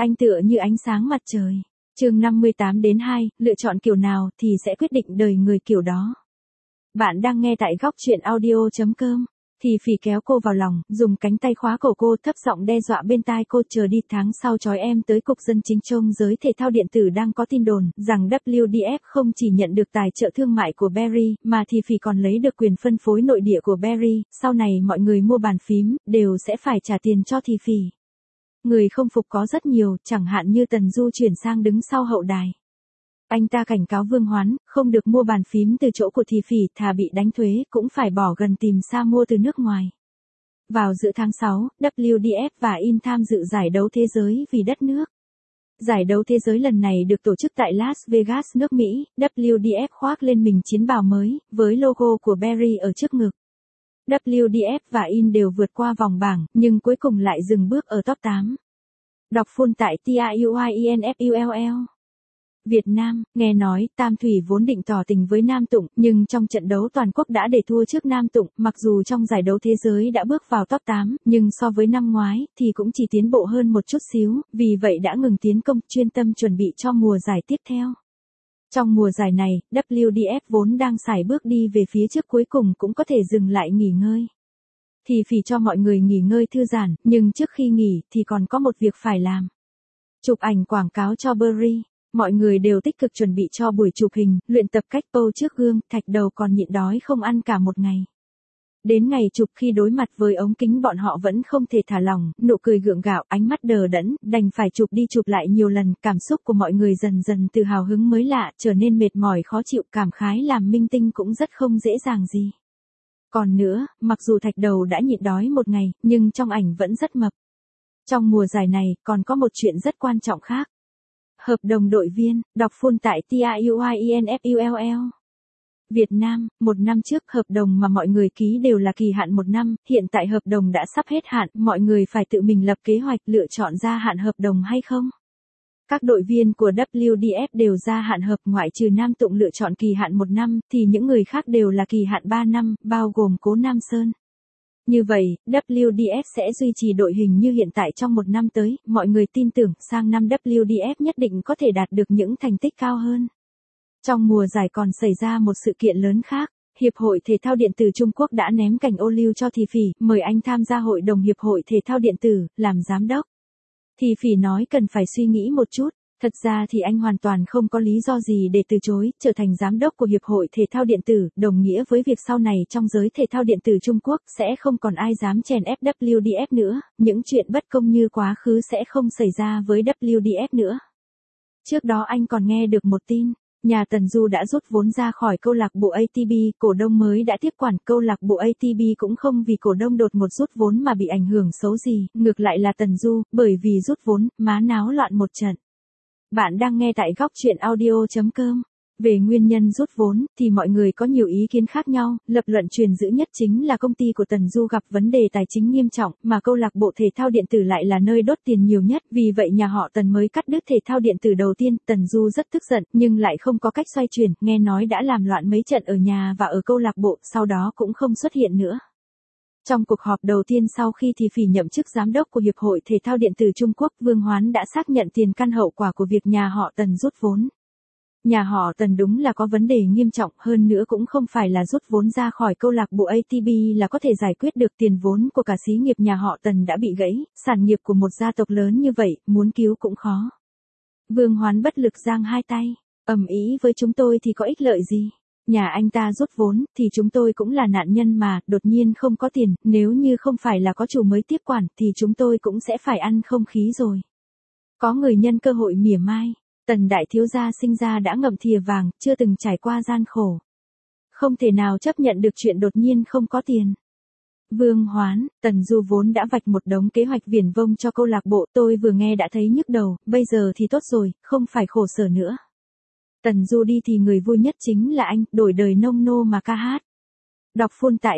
Anh tựa như ánh sáng mặt trời. Chương 58-2, lựa chọn kiểu nào thì sẽ quyết định đời người kiểu đó. Bạn đang nghe tại góc truyện audio.com. Thì phỉ kéo cô vào lòng, dùng cánh tay khóa cổ cô, thấp giọng đe dọa bên tai cô, chờ đi, tháng sau trói em tới cục dân chính trông giới thể thao điện tử đang có tin đồn rằng WDF không chỉ nhận được tài trợ thương mại của Berry, mà thì phỉ còn lấy được quyền phân phối nội địa của Berry, sau này mọi người mua bàn phím, đều sẽ phải trả tiền cho thì phỉ. Người không phục có rất nhiều, chẳng hạn như Tần Du chuyển sang đứng sau hậu đài. Anh ta cảnh cáo Vương Hoán, không được mua bàn phím từ chỗ của thì phỉ, thà bị đánh thuế, cũng phải bỏ gần tìm xa mua từ nước ngoài. Vào giữa tháng 6, WDF và In tham dự giải đấu thế giới vì đất nước. Giải đấu thế giới lần này được tổ chức tại Las Vegas, nước Mỹ. WDF khoác lên mình chiến bào mới, với logo của Berry ở trước ngực. WDF và In đều vượt qua vòng bảng, nhưng cuối cùng lại dừng bước ở top 8. Đọc full tại TIUINFULL. Việt Nam, nghe nói, Tam Thủy vốn định tỏ tình với Nam Tụng, nhưng trong trận đấu toàn quốc đã để thua trước Nam Tụng, mặc dù trong giải đấu thế giới đã bước vào top 8, nhưng so với năm ngoái, thì cũng chỉ tiến bộ hơn một chút xíu, vì vậy đã ngừng tiến công, chuyên tâm chuẩn bị cho mùa giải tiếp theo. Trong mùa giải này, WDF vốn đang sải bước đi về phía trước, cuối cùng cũng có thể dừng lại nghỉ ngơi. Thì phỉ cho mọi người nghỉ ngơi thư giãn, nhưng trước khi nghỉ thì còn có một việc phải làm. Chụp ảnh quảng cáo cho Berry. Mọi người đều tích cực chuẩn bị cho buổi chụp hình, luyện tập cách pose trước gương, Thạch Đầu còn nhịn đói không ăn cả một ngày. Đến ngày chụp, khi đối mặt với ống kính bọn họ vẫn không thể thả lỏng, nụ cười gượng gạo, ánh mắt đờ đẫn, đành phải chụp đi chụp lại nhiều lần, cảm xúc của mọi người dần dần từ hào hứng mới lạ, trở nên mệt mỏi khó chịu, cảm khái làm minh tinh cũng rất không dễ dàng gì. Còn nữa, mặc dù Thạch Đầu đã nhịn đói một ngày, nhưng trong ảnh vẫn rất mập. Trong mùa giải này, còn có một chuyện rất quan trọng khác. Hợp đồng đội viên, đọc full tại TIUINFULL. Việt Nam, một năm trước hợp đồng mà mọi người ký đều là kỳ hạn một năm, hiện tại hợp đồng đã sắp hết hạn, mọi người phải tự mình lập kế hoạch lựa chọn gia hạn hợp đồng hay không. Các đội viên của WDF đều gia hạn hợp, ngoại trừ Nam Tụng lựa chọn kỳ hạn một năm, thì những người khác đều là kỳ hạn 3 năm, bao gồm Cố Nam Sơn. Như vậy, WDF sẽ duy trì đội hình như hiện tại trong một năm tới, mọi người tin tưởng sang năm WDF nhất định có thể đạt được những thành tích cao hơn. Trong mùa giải còn xảy ra một sự kiện lớn khác, Hiệp hội Thể thao Điện tử Trung Quốc đã ném cành ô liu cho thì phỉ, mời anh tham gia Hội đồng Hiệp hội Thể thao Điện tử, làm giám đốc. Thì phỉ nói cần phải suy nghĩ một chút. Thật ra thì anh hoàn toàn không có lý do gì để từ chối, trở thành giám đốc của Hiệp hội Thể thao Điện tử, đồng nghĩa với việc sau này trong giới thể thao điện tử Trung Quốc sẽ không còn ai dám chèn ép WDF nữa, những chuyện bất công như quá khứ sẽ không xảy ra với WDF nữa. Trước đó anh còn nghe được một tin, nhà Tần Du đã rút vốn ra khỏi câu lạc bộ ATP, cổ đông mới đã tiếp quản câu lạc bộ ATP cũng không vì cổ đông đột ngột rút vốn mà bị ảnh hưởng xấu gì, ngược lại là Tần Du, bởi vì rút vốn, má náo loạn một trận. Bạn đang nghe tại góc truyện audio.com. Về nguyên nhân rút vốn, thì mọi người có nhiều ý kiến khác nhau, lập luận truyền dữ nhất chính là công ty của Tần Du gặp vấn đề tài chính nghiêm trọng, mà câu lạc bộ thể thao điện tử lại là nơi đốt tiền nhiều nhất, vì vậy nhà họ Tần mới cắt đứt thể thao điện tử đầu tiên. Tần Du rất tức giận, nhưng lại không có cách xoay chuyển, nghe nói đã làm loạn mấy trận ở nhà và ở câu lạc bộ, sau đó cũng không xuất hiện nữa. Trong cuộc họp đầu tiên sau khi thì phỉ nhậm chức giám đốc của Hiệp hội Thể thao Điện tử Trung Quốc, Vương Hoán đã xác nhận tiền căn hậu quả của việc nhà họ Tần rút vốn. Nhà họ Tần đúng là có vấn đề nghiêm trọng, hơn nữa cũng không phải là rút vốn ra khỏi câu lạc bộ ATP là có thể giải quyết được, tiền vốn của cả xí nghiệp nhà họ Tần đã bị gãy, sản nghiệp của một gia tộc lớn như vậy, muốn cứu cũng khó. Vương Hoán bất lực giang hai tay, ầm ĩ với chúng tôi thì có ích lợi gì? Nhà anh ta rút vốn, thì chúng tôi cũng là nạn nhân mà, đột nhiên không có tiền, nếu như không phải là có chủ mới tiếp quản, thì chúng tôi cũng sẽ phải ăn không khí rồi. Có người nhân cơ hội mỉa mai, Tần đại thiếu gia sinh ra đã ngậm thìa vàng, chưa từng trải qua gian khổ. Không thể nào chấp nhận được chuyện đột nhiên không có tiền. Vương Hoán, Tần Du vốn đã vạch một đống kế hoạch viển vông cho câu lạc bộ, tôi vừa nghe đã thấy nhức đầu, bây giờ thì tốt rồi, không phải khổ sở nữa. Tần Du đi thì người vui nhất chính là anh, đổi đời nông nô mà ca hát. Đọc full tại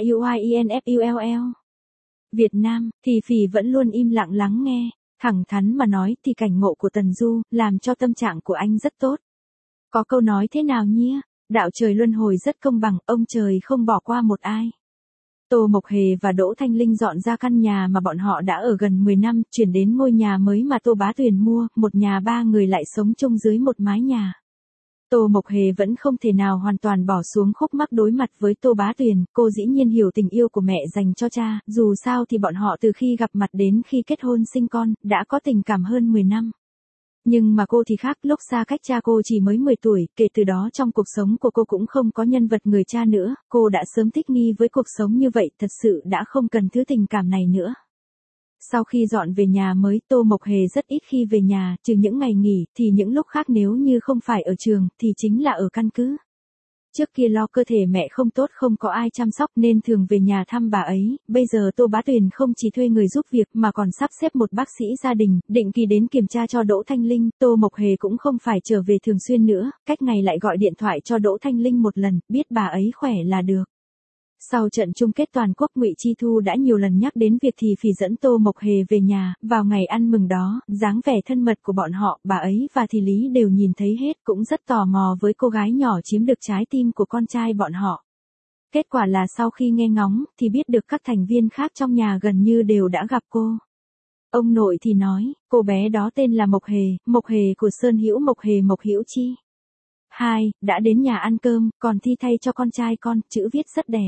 TIUINFULL. Việt Nam, thì phỉ vẫn luôn im lặng lắng nghe, thẳng thắn mà nói thì cảnh ngộ của Tần Du, làm cho tâm trạng của anh rất tốt. Có câu nói thế nào nhia, đạo trời luân hồi rất công bằng, ông trời không bỏ qua một ai. Tô Mộc Hề và Đỗ Thanh Linh dọn ra căn nhà mà bọn họ đã ở gần 10 năm, chuyển đến ngôi nhà mới mà Tô Bá Tuyền mua, một nhà ba người lại sống chung dưới một mái nhà. Tô Mộc Hề vẫn không thể nào hoàn toàn bỏ xuống khúc mắc đối mặt với Tô Bá Tuyền, cô dĩ nhiên hiểu tình yêu của mẹ dành cho cha, dù sao thì bọn họ từ khi gặp mặt đến khi kết hôn sinh con, đã có tình cảm hơn 10 năm. Nhưng mà cô thì khác, lúc xa cách cha cô chỉ mới 10 tuổi, kể từ đó trong cuộc sống của cô cũng không có nhân vật người cha nữa, cô đã sớm thích nghi với cuộc sống như vậy, thật sự đã không cần thứ tình cảm này nữa. Sau khi dọn về nhà mới, Tô Mộc Hề rất ít khi về nhà, trừ những ngày nghỉ, thì những lúc khác nếu như không phải ở trường, thì chính là ở căn cứ. Trước kia lo cơ thể mẹ không tốt không có ai chăm sóc nên thường về nhà thăm bà ấy, bây giờ Tô Bá Tuyền không chỉ thuê người giúp việc mà còn sắp xếp một bác sĩ gia đình, định kỳ đến kiểm tra cho Đỗ Thanh Linh, Tô Mộc Hề cũng không phải trở về thường xuyên nữa, cách ngày lại gọi điện thoại cho Đỗ Thanh Linh một lần, biết bà ấy khỏe là được. Sau trận chung kết toàn quốc, Ngụy Chi Thu đã nhiều lần nhắc đến việc Thì Phỉ dẫn Tô Mộc Hề về nhà, vào ngày ăn mừng đó, dáng vẻ thân mật của bọn họ, bà ấy và Thì Lý đều nhìn thấy hết, cũng rất tò mò với cô gái nhỏ chiếm được trái tim của con trai bọn họ. Kết quả là sau khi nghe ngóng, thì biết được các thành viên khác trong nhà gần như đều đã gặp cô. Ông nội thì nói, cô bé đó tên là Mộc Hề của Sơn Hữu Mộc Hề Mộc Hữu Chi. 2. Đã đến nhà ăn cơm, còn thi thay cho con trai con, chữ viết rất đẹp.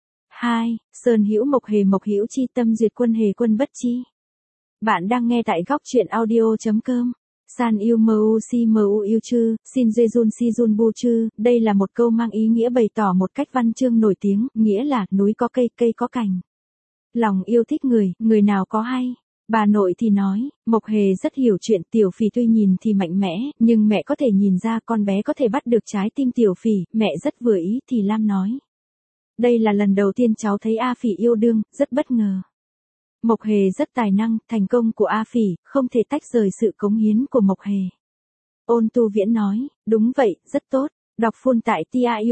2. Sơn Hữu Mộc Hữu Chi Tâm Duyệt Quân Hề Quân Bất Chi. Bạn đang nghe tại góc truyện audio.com. San yêu mu yêu chư, xin Jejun si jun bu chư, đây là một câu mang ý nghĩa bày tỏ một cách văn chương nổi tiếng, nghĩa là núi có cây, cây có cành. Lòng yêu thích người, người nào có hay. Bà nội thì nói, Mộc Hề rất hiểu chuyện, Tiểu Phỉ tuy nhìn thì mạnh mẽ, nhưng mẹ có thể nhìn ra con bé có thể bắt được trái tim Tiểu Phỉ, mẹ rất vừa ý, thì Lam nói. Đây là lần đầu tiên cháu thấy A Phỉ yêu đương, rất bất ngờ. Mộc Hề rất tài năng, thành công của A Phỉ, không thể tách rời sự cống hiến của Mộc Hề. Ôn Tu Viễn nói, đúng vậy, rất tốt, đọc full tại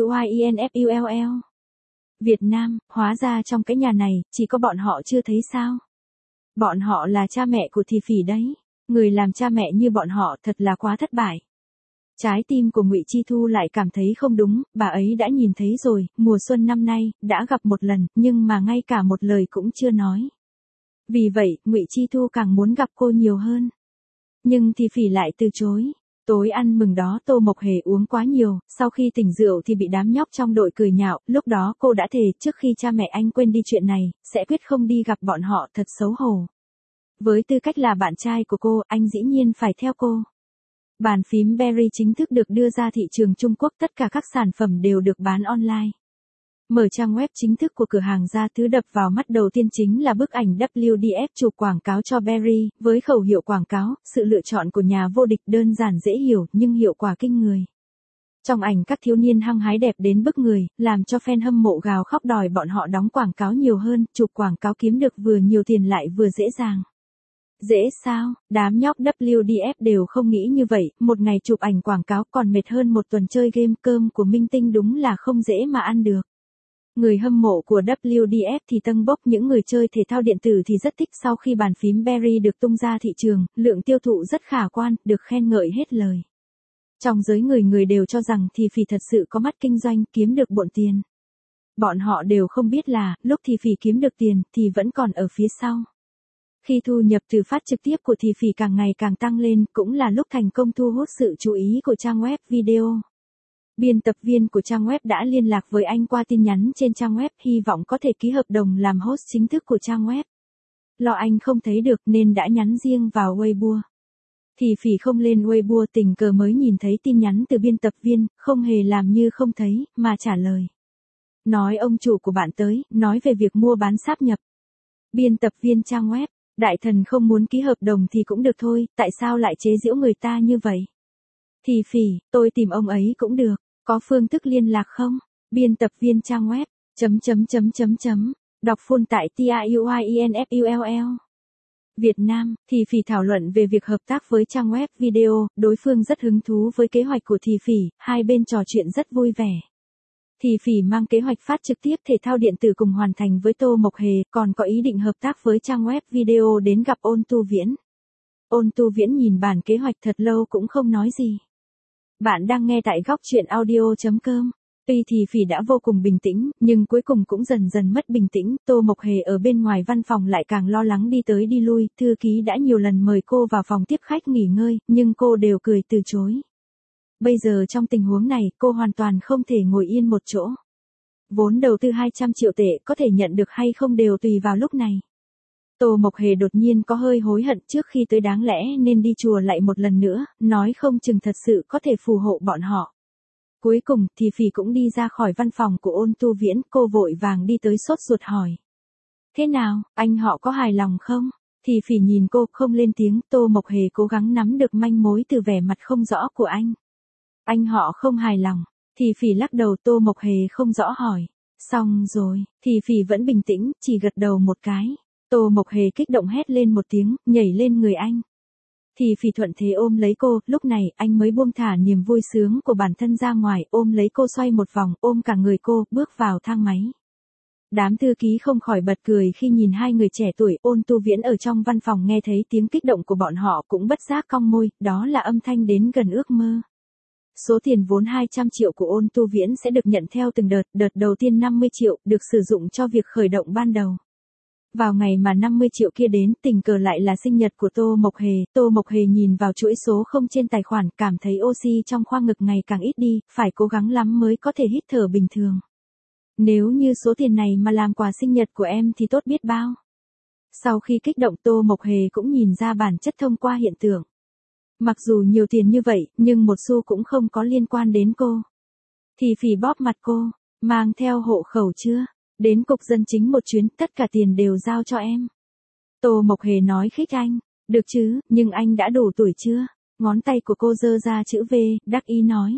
TIUINFULL. Việt Nam, hóa ra trong cái nhà này, chỉ có bọn họ chưa thấy sao. Bọn họ là cha mẹ của Thì Phỉ đấy, người làm cha mẹ như bọn họ thật là quá thất bại. Trái tim của Ngụy Chi Thu lại cảm thấy không đúng, bà ấy đã nhìn thấy rồi, mùa xuân năm nay, đã gặp một lần, nhưng mà ngay cả một lời cũng chưa nói. Vì vậy, Ngụy Chi Thu càng muốn gặp cô nhiều hơn. Nhưng Thì Phỉ lại từ chối. Tối ăn mừng đó Tô Mộc Hề uống quá nhiều, sau khi tỉnh rượu thì bị đám nhóc trong đội cười nhạo, lúc đó cô đã thề trước khi cha mẹ anh quên đi chuyện này, sẽ quyết không đi gặp bọn họ, thật xấu hổ. Với tư cách là bạn trai của cô, anh dĩ nhiên phải theo cô. Bàn phím Berry chính thức được đưa ra thị trường Trung Quốc, tất cả các sản phẩm đều được bán online. Mở trang web chính thức của cửa hàng ra, thứ đập vào mắt đầu tiên chính là bức ảnh WDF chụp quảng cáo cho Berry, với khẩu hiệu quảng cáo, sự lựa chọn của nhà vô địch, đơn giản dễ hiểu nhưng hiệu quả kinh người. Trong ảnh các thiếu niên hăng hái đẹp đến bức người, làm cho fan hâm mộ gào khóc đòi bọn họ đóng quảng cáo nhiều hơn, chụp quảng cáo kiếm được vừa nhiều tiền lại vừa dễ dàng. Dễ sao, đám nhóc WDF đều không nghĩ như vậy, một ngày chụp ảnh quảng cáo còn mệt hơn một tuần chơi game, cơm của minh tinh đúng là không dễ mà ăn được. Người hâm mộ của WDF thì tâng bốc, những người chơi thể thao điện tử thì rất thích. Sau khi bàn phím Berry được tung ra thị trường, lượng tiêu thụ rất khả quan, được khen ngợi hết lời. Trong giới người đều cho rằng Thì Phỉ thật sự có mắt kinh doanh, kiếm được bộn tiền. Bọn họ đều không biết là, lúc Thì Phỉ kiếm được tiền, thì vẫn còn ở phía sau. Khi thu nhập từ phát trực tiếp của Thì Phỉ càng ngày càng tăng lên, cũng là lúc thành công thu hút sự chú ý của trang web video. Biên tập viên của trang web đã liên lạc với anh qua tin nhắn trên trang web, hy vọng có thể ký hợp đồng làm host chính thức của trang web. Lo anh không thấy được nên đã nhắn riêng vào Weibo. Thì Phỉ không lên Weibo, tình cờ mới nhìn thấy tin nhắn từ biên tập viên, không hề làm như không thấy, mà trả lời. Nói ông chủ của bạn tới, nói về việc mua bán sáp nhập. Biên tập viên trang web, đại thần không muốn ký hợp đồng thì cũng được thôi, tại sao lại chế giễu người ta như vậy? Thì Phỉ, tôi tìm ông ấy cũng được, có phương thức liên lạc không? Biên tập viên trang web, đọc full tại TIUINFULL. Việt Nam, Thì Phỉ thảo luận về việc hợp tác với trang web video, đối phương rất hứng thú với kế hoạch của Thì Phỉ, hai bên trò chuyện rất vui vẻ. Thì Phỉ mang kế hoạch phát trực tiếp thể thao điện tử cùng hoàn thành với Tô Mộc Hề, còn có ý định hợp tác với trang web video đến gặp Ôn Tu Viễn. Ôn Tu Viễn nhìn bản kế hoạch thật lâu cũng không nói gì. Bạn đang nghe tại góc truyện audio.com. Tuy thì Phỉ đã vô cùng bình tĩnh, nhưng cuối cùng cũng dần dần mất bình tĩnh, Tô Mộc Hề ở bên ngoài văn phòng lại càng lo lắng đi tới đi lui, thư ký đã nhiều lần mời cô vào phòng tiếp khách nghỉ ngơi, nhưng cô đều cười từ chối. Bây giờ trong tình huống này, cô hoàn toàn không thể ngồi yên một chỗ. Vốn đầu tư 200 triệu tệ có thể nhận được hay không đều tùy vào lúc này. Tô Mộc Hề đột nhiên có hơi hối hận trước khi tới đáng lẽ nên đi chùa lại một lần nữa, nói không chừng thật sự có thể phù hộ bọn họ. Cuối cùng thì Phỉ cũng đi ra khỏi văn phòng của Ôn Tu Viễn, cô vội vàng đi tới sốt ruột hỏi. Thế nào, anh họ có hài lòng không? Thì Phỉ nhìn cô không lên tiếng, Tô Mộc Hề cố gắng nắm được manh mối từ vẻ mặt không rõ của anh. Anh họ không hài lòng, thì Phỉ lắc đầu. Tô Mộc Hề không rõ hỏi. Xong rồi, thì Phỉ vẫn bình tĩnh, chỉ gật đầu một cái. Tô Mộc Hề kích động hét lên một tiếng, nhảy lên người anh. Thì Phỉ thuận thế ôm lấy cô, lúc này anh mới buông thả niềm vui sướng của bản thân ra ngoài, ôm lấy cô xoay một vòng, ôm cả người cô, bước vào thang máy. Đám thư ký không khỏi bật cười khi nhìn hai người trẻ tuổi. Ôn Tu Viễn ở trong văn phòng nghe thấy tiếng kích động của bọn họ cũng bất giác cong môi, đó là âm thanh đến gần ước mơ. Số tiền vốn 200 triệu của Ôn Tu Viễn sẽ được nhận theo từng đợt đầu tiên 50 triệu, được sử dụng cho việc khởi động ban đầu. Vào ngày mà 50 triệu kia đến, tình cờ lại là sinh nhật của Tô Mộc Hề. Tô Mộc Hề nhìn vào chuỗi số không trên tài khoản, cảm thấy oxy trong khoang ngực ngày càng ít đi, phải cố gắng lắm mới có thể hít thở bình thường. Nếu như số tiền này mà làm quà sinh nhật của em thì tốt biết bao. Sau khi kích động, Tô Mộc Hề cũng nhìn ra bản chất thông qua hiện tượng. Mặc dù nhiều tiền như vậy, nhưng một xu cũng không có liên quan đến cô. Thì Phỉ bóp mặt cô, mang theo hộ khẩu chưa? Đến cục dân chính một chuyến, tất cả tiền đều giao cho em. Tô Mộc Hề nói khích anh, được chứ, nhưng anh đã đủ tuổi chưa? Ngón tay của cô giơ ra chữ V, đắc ý nói.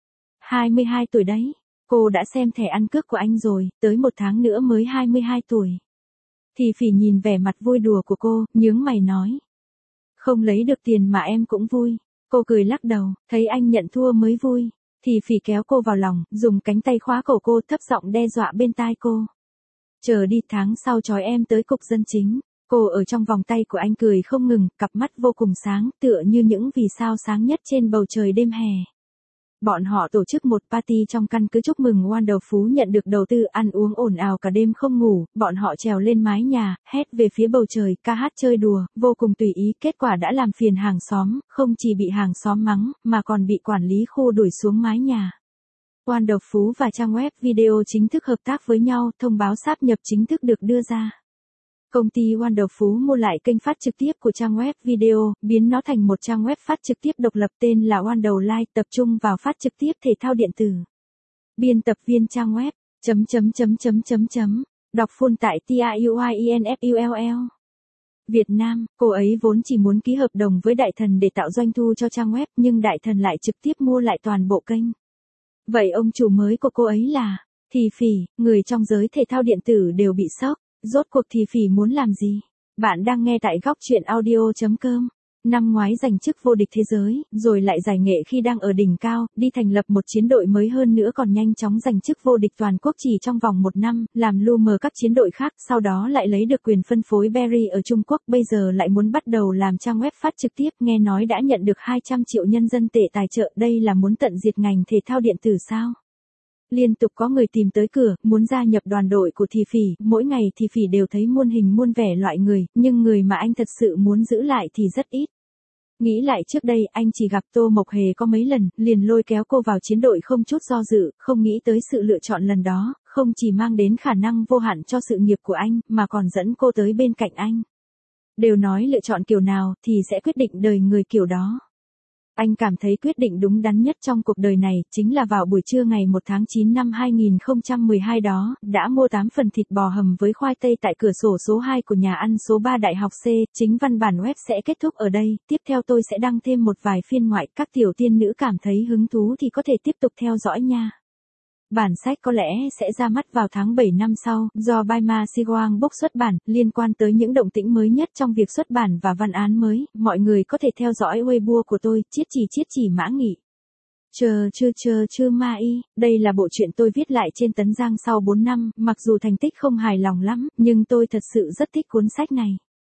22 tuổi đấy, cô đã xem thẻ ăn cước của anh rồi, tới 1 tháng nữa mới 22 tuổi. Thì Phỉ nhìn vẻ mặt vui đùa của cô, nhướng mày nói. Không lấy được tiền mà em cũng vui. Cô cười lắc đầu, thấy anh nhận thua mới vui. Thì Phỉ kéo cô vào lòng, dùng cánh tay khóa cổ cô, thấp giọng đe dọa bên tai cô. Chờ đi, tháng sau trói em tới cục dân chính. Cô ở trong vòng tay của anh cười không ngừng, cặp mắt vô cùng sáng, tựa như những vì sao sáng nhất trên bầu trời đêm hè. Bọn họ tổ chức một party trong căn cứ chúc mừng Wonder Phú nhận được đầu tư, ăn uống ồn ào cả đêm không ngủ, bọn họ trèo lên mái nhà, hét về phía bầu trời, ca hát chơi đùa, vô cùng tùy ý, kết quả đã làm phiền hàng xóm, không chỉ bị hàng xóm mắng, mà còn bị quản lý khu đuổi xuống mái nhà. Wonder Phú và trang web video chính thức hợp tác với nhau, thông báo sáp nhập chính thức được đưa ra. Công ty Wonder Phú mua lại kênh phát trực tiếp của trang web video, biến nó thành một trang web phát trực tiếp độc lập tên là Wonder Live, tập trung vào phát trực tiếp thể thao điện tử. Biên tập viên trang web, đọc full tại TIUINFULL. Việt Nam, cô ấy vốn chỉ muốn ký hợp đồng với Đại Thần để tạo doanh thu cho trang web, nhưng Đại Thần lại trực tiếp mua lại toàn bộ kênh. Vậy ông chủ mới của cô ấy là, Thì Phỉ, người trong giới thể thao điện tử đều bị sốc. Rốt cuộc Thì Phỉ muốn làm gì? Bạn đang nghe tại góc truyện audio.com. Năm ngoái giành chức vô địch thế giới, rồi lại giải nghệ khi đang ở đỉnh cao, đi thành lập một chiến đội mới hơn nữa còn nhanh chóng giành chức vô địch toàn quốc chỉ trong vòng 1 năm, làm lu mờ các chiến đội khác, sau đó lại lấy được quyền phân phối Berry ở Trung Quốc, bây giờ lại muốn bắt đầu làm trang web phát trực tiếp, nghe nói đã nhận được 200 triệu nhân dân tệ tài trợ, đây là muốn tận diệt ngành thể thao điện tử sao? Liên tục có người tìm tới cửa, muốn gia nhập đoàn đội của Thì Phỉ, mỗi ngày Thì Phỉ đều thấy muôn hình muôn vẻ loại người, nhưng người mà anh thật sự muốn giữ lại thì rất ít. Nghĩ lại trước đây, anh chỉ gặp Tô Mộc Hề có mấy lần, liền lôi kéo cô vào chiến đội không chút do dự, không nghĩ tới sự lựa chọn lần đó, không chỉ mang đến khả năng vô hạn cho sự nghiệp của anh, mà còn dẫn cô tới bên cạnh anh. Đều nói lựa chọn kiểu nào thì sẽ quyết định đời người kiểu đó. Anh cảm thấy quyết định đúng đắn nhất trong cuộc đời này, chính là vào buổi trưa ngày 1 tháng 9 năm 2012 đó, đã mua 8 phần thịt bò hầm với khoai tây tại cửa sổ số 2 của nhà ăn số 3 Đại học C, chính văn bản web sẽ kết thúc ở đây, tiếp theo tôi sẽ đăng thêm một vài phiên ngoại, các tiểu tiên nữ cảm thấy hứng thú thì có thể tiếp tục theo dõi nha. Bản sách có lẽ sẽ ra mắt vào tháng 7 năm sau, do Baima Siwang Book xuất bản, liên quan tới những động tĩnh mới nhất trong việc xuất bản và văn án mới, mọi người có thể theo dõi Weibo của tôi, chiết chỉ mã nghị. Chơ ma y, đây là bộ truyện tôi viết lại trên Tấn Giang sau 4 năm, mặc dù thành tích không hài lòng lắm, nhưng tôi thật sự rất thích cuốn sách này.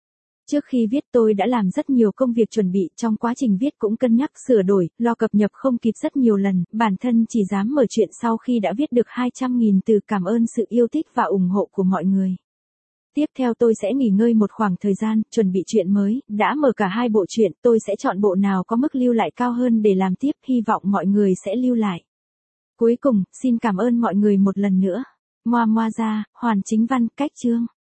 Trước khi viết tôi đã làm rất nhiều công việc chuẩn bị, trong quá trình viết cũng cân nhắc sửa đổi, lo cập nhật không kịp rất nhiều lần, bản thân chỉ dám mở chuyện sau khi đã viết được 200.000 từ. Cảm ơn sự yêu thích và ủng hộ của mọi người. Tiếp theo tôi sẽ nghỉ ngơi một khoảng thời gian, chuẩn bị chuyện mới, đã mở cả 2 bộ truyện, tôi sẽ chọn bộ nào có mức lưu lại cao hơn để làm tiếp, hy vọng mọi người sẽ lưu lại. Cuối cùng, xin cảm ơn mọi người một lần nữa. Moa Moa ra, Hoàn Chính Văn, cách chương.